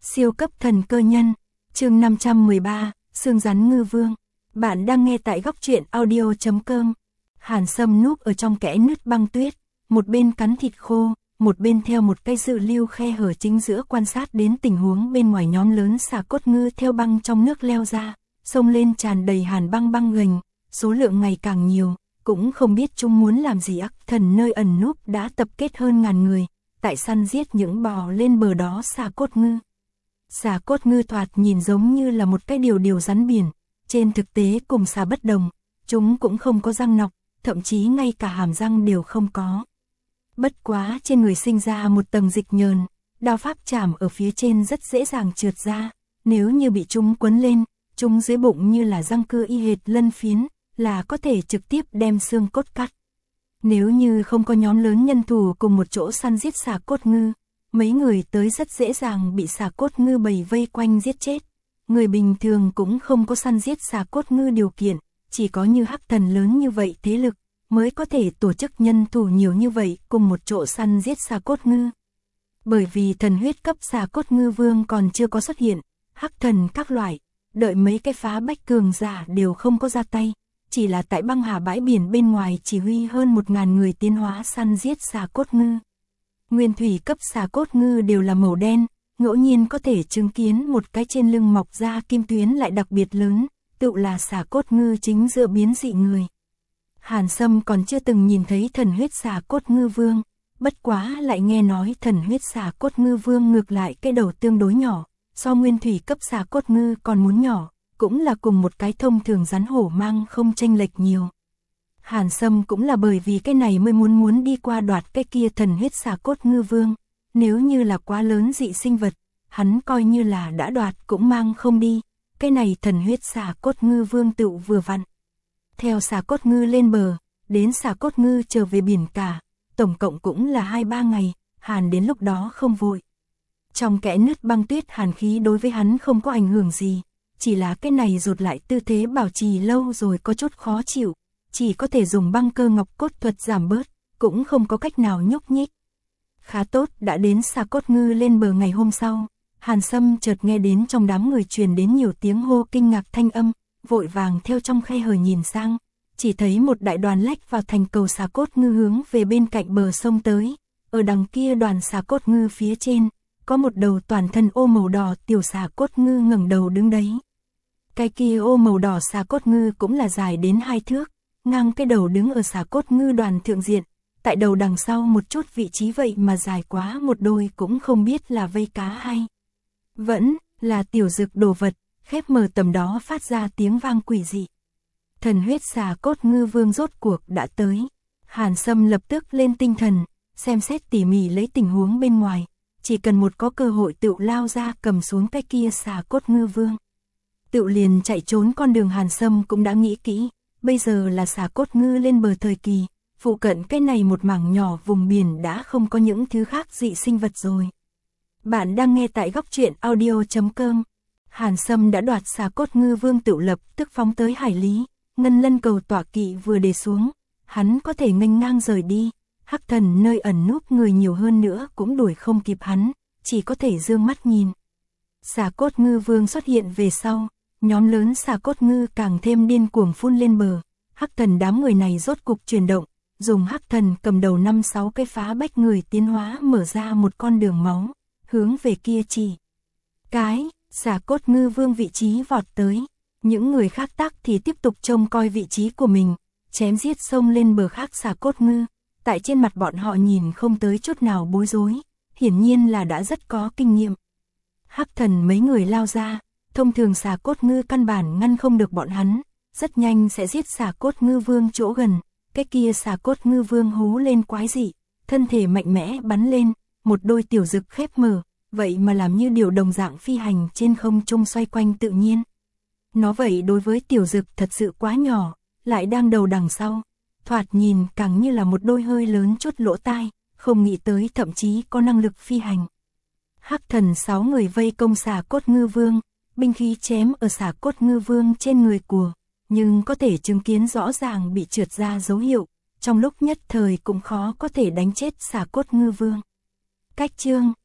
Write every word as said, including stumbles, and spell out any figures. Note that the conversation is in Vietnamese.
Siêu cấp thần cơ nhân, chương năm trăm mười ba, xương rắn ngư vương. Bạn đang nghe tại góc truyện audio chấm com. Hàn Sâm núp ở trong kẽ nứt băng tuyết, một bên cắn thịt khô, một bên theo một cây dự lưu khe hở chính giữa quan sát đến tình huống bên ngoài. Nhóm lớn xà cốt ngư theo băng trong nước leo ra, sông lên tràn đầy hàn băng băng ghềnh, số lượng ngày càng nhiều, cũng không biết chúng muốn làm gì. Ác thần nơi ẩn núp đã tập kết hơn ngàn người, tại săn giết những bò lên bờ đó xà cốt ngư. Xà cốt ngư thoạt nhìn giống như là một cái điều điều rắn biển, trên thực tế cùng xà bất đồng, chúng cũng không có răng nọc, thậm chí ngay cả hàm răng đều không có. Bất quá trên người sinh ra một tầng dịch nhờn, đao pháp chạm ở phía trên rất dễ dàng trượt ra, nếu như bị chúng quấn lên, chúng dưới bụng như là răng cưa y hệt lân phiến, là có thể trực tiếp đem xương cốt cắt. Nếu như không có nhóm lớn nhân thủ cùng một chỗ săn giết xà cốt ngư, mấy người tới rất dễ dàng bị xà cốt ngư bầy vây quanh giết chết. Người bình thường cũng không có săn giết xà cốt ngư điều kiện, chỉ có như Hắc Thần lớn như vậy thế lực, mới có thể tổ chức nhân thủ nhiều như vậy cùng một chỗ săn giết xà cốt ngư. Bởi vì thần huyết cấp xà cốt ngư vương còn chưa có xuất hiện, Hắc Thần các loại, đợi mấy cái phá bách cường giả đều không có ra tay, chỉ là tại băng hà bãi biển bên ngoài chỉ huy hơn một ngàn người tiến hóa săn giết xà cốt ngư. Nguyên thủy cấp xà cốt ngư đều là màu đen, ngẫu nhiên có thể chứng kiến một cái trên lưng mọc ra kim tuyến lại đặc biệt lớn, tự là xà cốt ngư chính giữa biến dị người. Hàn Sâm còn chưa từng nhìn thấy thần huyết xà cốt ngư vương, bất quá lại nghe nói thần huyết xà cốt ngư vương ngược lại cái đầu tương đối nhỏ, so nguyên thủy cấp xà cốt ngư còn muốn nhỏ, cũng là cùng một cái thông thường rắn hổ mang không chênh lệch nhiều. Hàn Sâm cũng là bởi vì cái này mới muốn muốn đi qua đoạt cái kia thần huyết xà cốt ngư vương, nếu như là quá lớn dị sinh vật, hắn coi như là đã đoạt cũng mang không đi, cái này thần huyết xà cốt ngư vương tự vừa vặn. Theo xà cốt ngư lên bờ, đến xà cốt ngư trở về biển cả, tổng cộng cũng là hai ba ngày, Hàn đến lúc đó không vội. Trong kẽ nứt băng tuyết hàn khí đối với hắn không có ảnh hưởng gì, chỉ là cái này rụt lại tư thế bảo trì lâu rồi có chút khó chịu, chỉ có thể dùng băng cơ ngọc cốt thuật giảm bớt, cũng không có cách nào nhúc nhích. Khá tốt, đã đến xà cốt ngư lên bờ ngày hôm sau, Hàn Sâm chợt nghe đến trong đám người truyền đến nhiều tiếng hô kinh ngạc thanh âm, vội vàng theo trong khe hở nhìn sang, chỉ thấy một đại đoàn lách vào thành cầu xà cốt ngư hướng về bên cạnh bờ sông tới, ở đằng kia đoàn xà cốt ngư phía trên, có một đầu toàn thân ô màu đỏ tiểu xà cốt ngư ngẩng đầu đứng đấy. Cái kia ô màu đỏ xà cốt ngư cũng là dài đến hai thước, ngang cái đầu đứng ở xà cốt ngư đoàn thượng diện, tại đầu đằng sau một chút vị trí vậy mà dài quá một đôi cũng không biết là vây cá hay vẫn là tiểu dực đồ vật, khép mở tầm đó phát ra tiếng vang quỷ dị. Thần huyết xà cốt ngư vương rốt cuộc đã tới. Hàn Sâm lập tức lên tinh thần, xem xét tỉ mỉ lấy tình huống bên ngoài, chỉ cần một có cơ hội tự lao ra cầm xuống cái kia xà cốt ngư vương. Tự liền chạy trốn con đường Hàn Sâm cũng đã nghĩ kỹ, bây giờ là xà cốt ngư lên bờ thời kỳ, phụ cận cái này một mảng nhỏ vùng biển đã không có những thứ khác dị sinh vật rồi. Bạn đang nghe tại góc truyện audio chấm com. Hàn Sâm đã đoạt xà cốt ngư vương tự lập tức phóng tới hải lý, ngân lân cầu tọa kỵ vừa để xuống, hắn có thể nghênh ngang rời đi, Hắc Thần nơi ẩn núp người nhiều hơn nữa cũng đuổi không kịp hắn, chỉ có thể dương mắt nhìn. Xà cốt ngư vương xuất hiện về sau, nhóm lớn xà cốt ngư càng thêm điên cuồng phun lên bờ, Hắc Thần đám người này rốt cục chuyển động, dùng Hắc Thần cầm đầu năm sáu cái phá bách người tiến hóa mở ra một con đường máu, hướng về kia chỉ. Cái, xà cốt ngư vương vị trí vọt tới, những người khác tác thì tiếp tục trông coi vị trí của mình, chém giết xông lên bờ khác xà cốt ngư, tại trên mặt bọn họ nhìn không tới chút nào bối rối, hiển nhiên là đã rất có kinh nghiệm. Hắc Thần mấy người lao ra, thông thường xà cốt ngư căn bản ngăn không được bọn hắn, rất nhanh sẽ giết xà cốt ngư vương chỗ gần, cái kia xà cốt ngư vương hú lên quái dị, thân thể mạnh mẽ bắn lên, một đôi tiểu dực khép mở, vậy mà làm như điều đồng dạng phi hành trên không trung xoay quanh tự nhiên. Nó vậy đối với tiểu dực thật sự quá nhỏ, lại đang đầu đằng sau, thoạt nhìn càng như là một đôi hơi lớn chút lỗ tai, không nghĩ tới thậm chí có năng lực phi hành. Hắc Thần sáu người vây công xà cốt ngư vương, binh khí chém ở xà cốt ngư vương trên người của, nhưng có thể chứng kiến rõ ràng bị trượt ra dấu hiệu, trong lúc nhất thời cũng khó có thể đánh chết xà cốt ngư vương. Cách chương